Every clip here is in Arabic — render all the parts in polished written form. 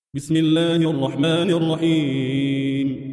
بسم الله الرحمن الرحيم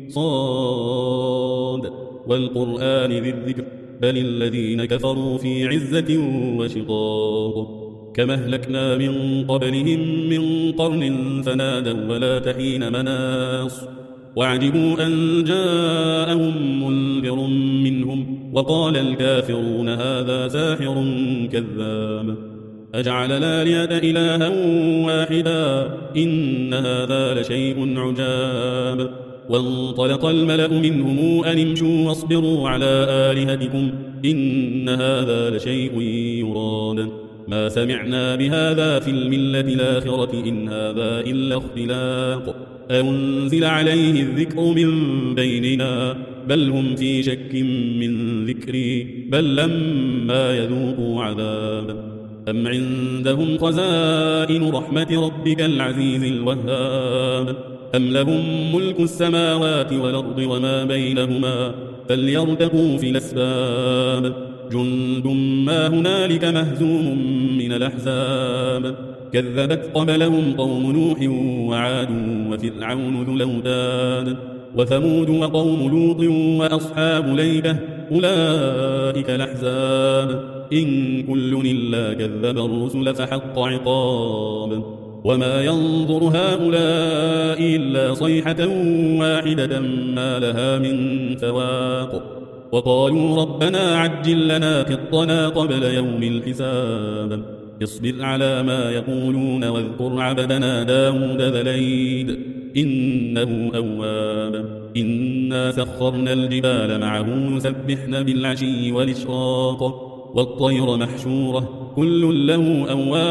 صاد والقرآن ذي الذكر بل الذين كفروا في عزة وشقاق كما أهلكنا من قبلهم من قرن فنادوا ولا تحين مناص وعجبوا أن جاءهم منذر منهم وقال الكافرون هذا ساحر كذاب أجعل الآلهة إلها واحدا إن هذا لشيء عجاب وانطلق الملأ منهم أن امشوا واصبروا على آلهتكم إن هذا لشيء يراد ما سمعنا بهذا في الملة الآخرة إن هذا إلا اختلاق أنزل عليه الذكر من بيننا بل هم في شك من ذكري بل لما يذوقوا عذاب أم عندهم خزائن رحمة ربك العزيز الوهاب أم لهم ملك السماوات والأرض وما بينهما فليرتقوا في الأسباب جند ما هنالك مهزوم من الأحزاب كذبت قبلهم قوم نوح وعاد وفرعون ذو الأوتاد وثمود وقوم لوط وأصحاب ليكة أولئك الأحزاب إن كل إلا كذب الرسل فحق عقاب وما ينظر هؤلاء إلا صيحة واحدة ما لها من فواق وقالوا ربنا عجل لنا قطنا قبل يوم الحساب اصبر على ما يقولون واذكر عبدنا داود ذا الأيد إنه أواب إنا سخرنا الجبال معه يسبحن بالعشي والإشراق والطير محشورة كل له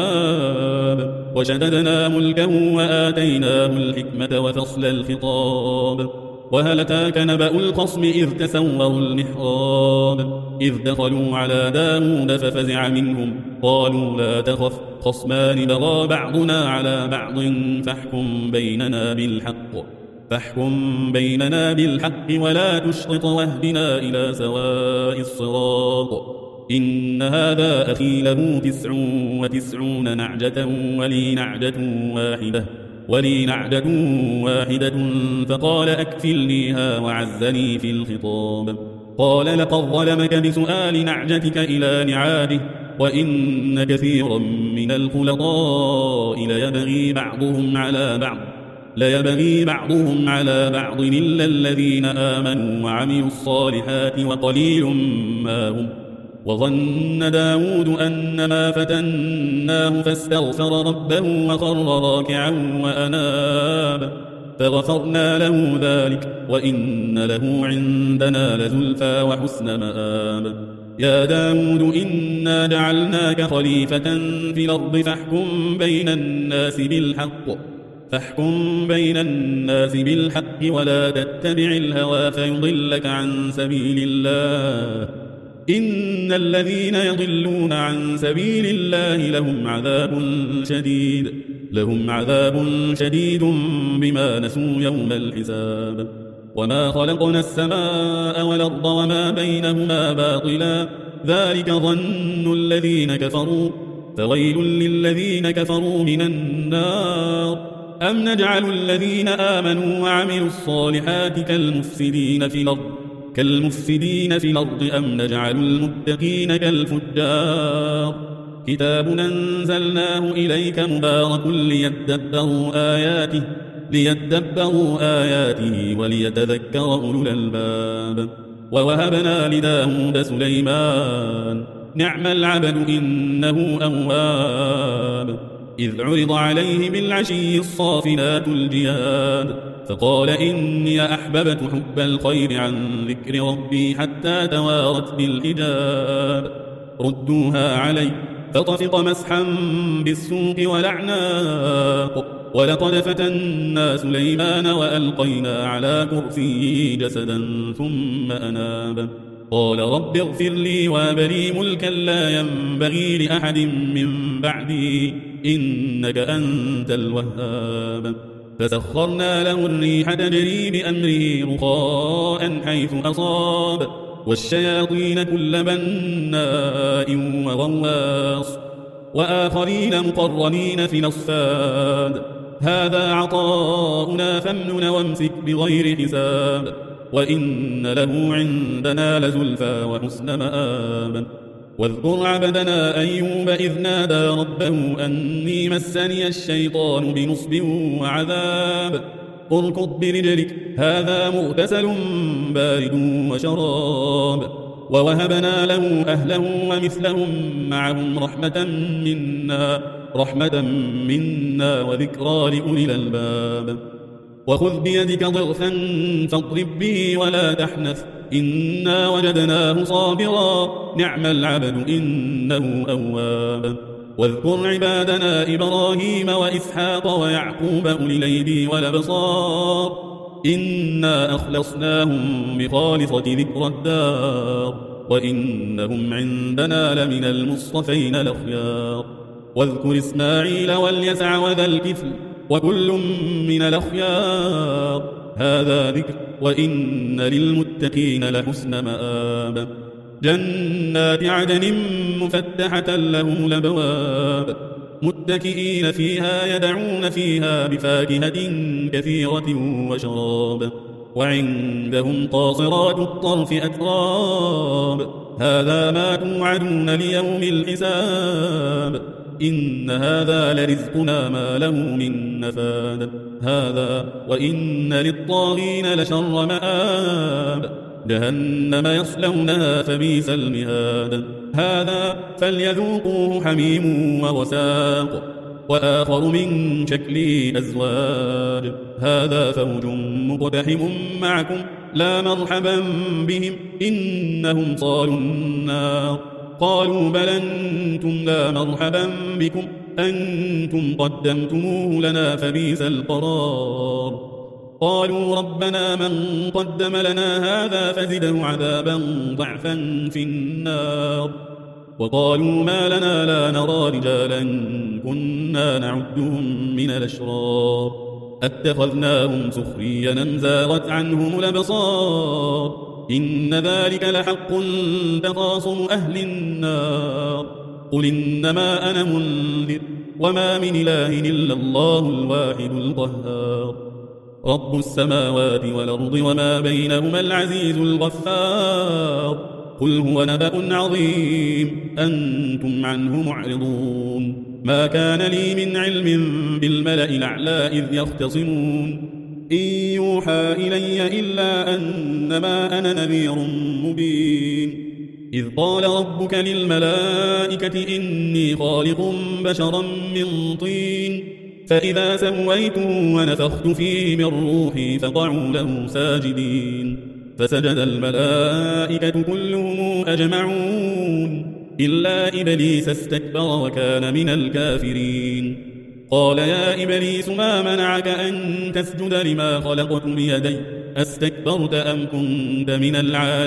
أواب وشددنا ملكه وآتيناه الحكمة وفصل الخطاب وهل أتاك نبأ الخصم إذ تسوروا المحراب إذ دخلوا على داود ففزع منهم قالوا لا تخف خصمان بغى بعضنا على بعض فاحكم بيننا بالحق ولا تشطط واهدنا إلى سواء الصراط إن هذا أخي له 99 نعجة ولي نعجة واحدة فقال أكفلنيها وعزني في الخطاب قال لقد ظلمك بسؤال نعجتك إلى نعاجه وإن كثيرا من الخلطاء ليبغي بعضهم على بعض إلا الذين آمنوا وعملوا الصالحات وقليل ما هم وظن داود أنما فتناه فاستغفر ربه وخر راكعا وأناب فغفرنا له ذلك وإن له عندنا لزلفى وحسن مآب يا داود إنا جعلناك خليفة في الأرض فاحكم بين الناس بالحق ولا تتبع الهوى فيضلك عن سبيل الله إن الذين يضلون عن سبيل الله لهم عذاب شديد بما نسوا يوم الحساب وما خلقنا السماء والأرض وما بينهما باطلا ذلك ظن الذين كفروا فويل للذين كفروا من النار أم نجعل الذين آمنوا وعملوا الصالحات كالمفسدين في الأرض أم نجعل المتقين كالفجار كتاب أنزلناه إليك مبارك ليدبروا آياته وليتذكر أولو الألباب ووهبنا لداود سليمان نعم العبد إنه أواب إذ عرض عليه بالعشي الصافنات الجياد فقال إني أحببت حب الخير عن ذكر ربي حتى توارت بالحجاب ردوها علي فطفق مسحا بالسوق والأعناق ولقد فتنا سليمان وألقينا على كرسيه جسدا ثم أناب قال رب اغفر لي وهب لي ملكا لا ينبغي لأحد من بعدي إنك أنت الوهاب فسخرنا له الريح تجري بأمره رخاء حيث أصاب والشياطين كل بناء وغواص وآخرين مقرنين في الأصفاد هذا عطاؤنا فامنن وامسك بغير حساب وإن له عندنا لزلفى وحسن مآب واذكر عبدنا أيوب إذ نادى ربه أني مسني الشيطان بنصب وعذاب اركض برجلك هذا مغتسل بارد وشراب ووهبنا له أهله ومثلهم معهم رحمة منا وذكرى لأولي الألباب وخذ بيدك ضغثا فاضرب به ولا تحنث إنا وجدناه صابرا نعم العبد إنه أواب واذكر عبادنا إبراهيم وإسحاق ويعقوب أولي الأيدي والأبصار إنا أخلصناهم بخالصة ذكر الدار وإنهم عندنا لمن المصطفين الأخيار واذكر إسماعيل واليسع وذا الكفل وكل من الأخيار هذا ذكر وإن للمتقين لحسن مآب جنات عدن مفتحة لهم الأبواب متكئين فيها يدعون فيها بفاكهة كثيرة وشراب وعندهم قاصرات الطرف أتراب هذا ما توعدون ليوم الحساب إن هذا لرزقنا ما له من نفاد هذا وإن للطاغين لشر مآب جهنم يصلونها فبئس المهاد هذا فليذوقوه حميم وغساق وآخر من شكله أزواج هذا فوج مقتحم معكم لا مرحبا بهم إنهم صالوا النار قالوا بل أنتم لا مرحبا بكم أنتم قدمتموه لنا فبئس القرار قالوا ربنا من قدم لنا هذا فزده عذابا ضعفا في النار وقالوا ما لنا لا نرى رجالا كنا نعدهم من الأشرار أتخذناهم سخريا أم زاغت عنهم الأبصار إن ذلك لحق تخاصم أهل النار قل إنما أنا منذر وما من إله إلا الله الواحد القهار رب السماوات والأرض وما بينهما العزيز الغفار قل هو نبأ عظيم أنتم عنه معرضون ما كان لي من علم بالملأ الأعلى إذ يختصمون إن يوحى إلي إلا أنما أنا نذير مبين إذ قال ربك للملائكة إني خالق بشرا من طين فإذا سويته ونفخت فيه من روحي فقعوا له ساجدين فسجد الملائكة كلهم أجمعون إلا إبليس استكبر وكان من الكافرين قال يا إبليس ما منعك أن تسجد لما خلقت بيدي أستكبرت أم كنت من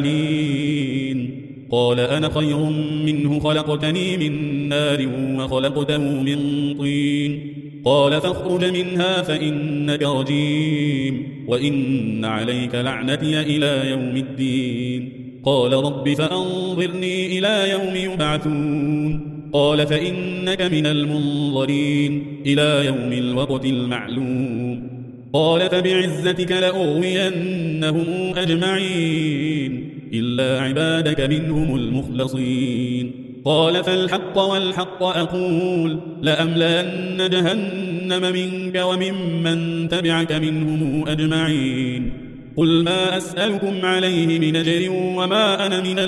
العالين قال أنا خير منه خلقتني من نار وخلقته من طين قال فاخرج منها فإنك رجيم وإن عليك لعنتي إلى يوم الدين قال رب فأنظرني إلى يوم يبعثون قال فإنك من المنظرين إلى يوم الوقت المعلوم قال فبعزتك لأغوينهم أجمعين إلا عبادك منهم المخلصين قال فالحق والحق أقول لأملأن جهنم منك وممن تبعك منهم أجمعين قل ما أسألكم عليه من أجر وما أنا من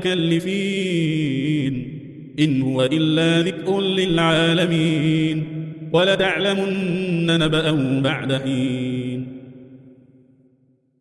المتكلفين إن هو إلا ذكر للعالمين ولتعلمن نبأه بعد حين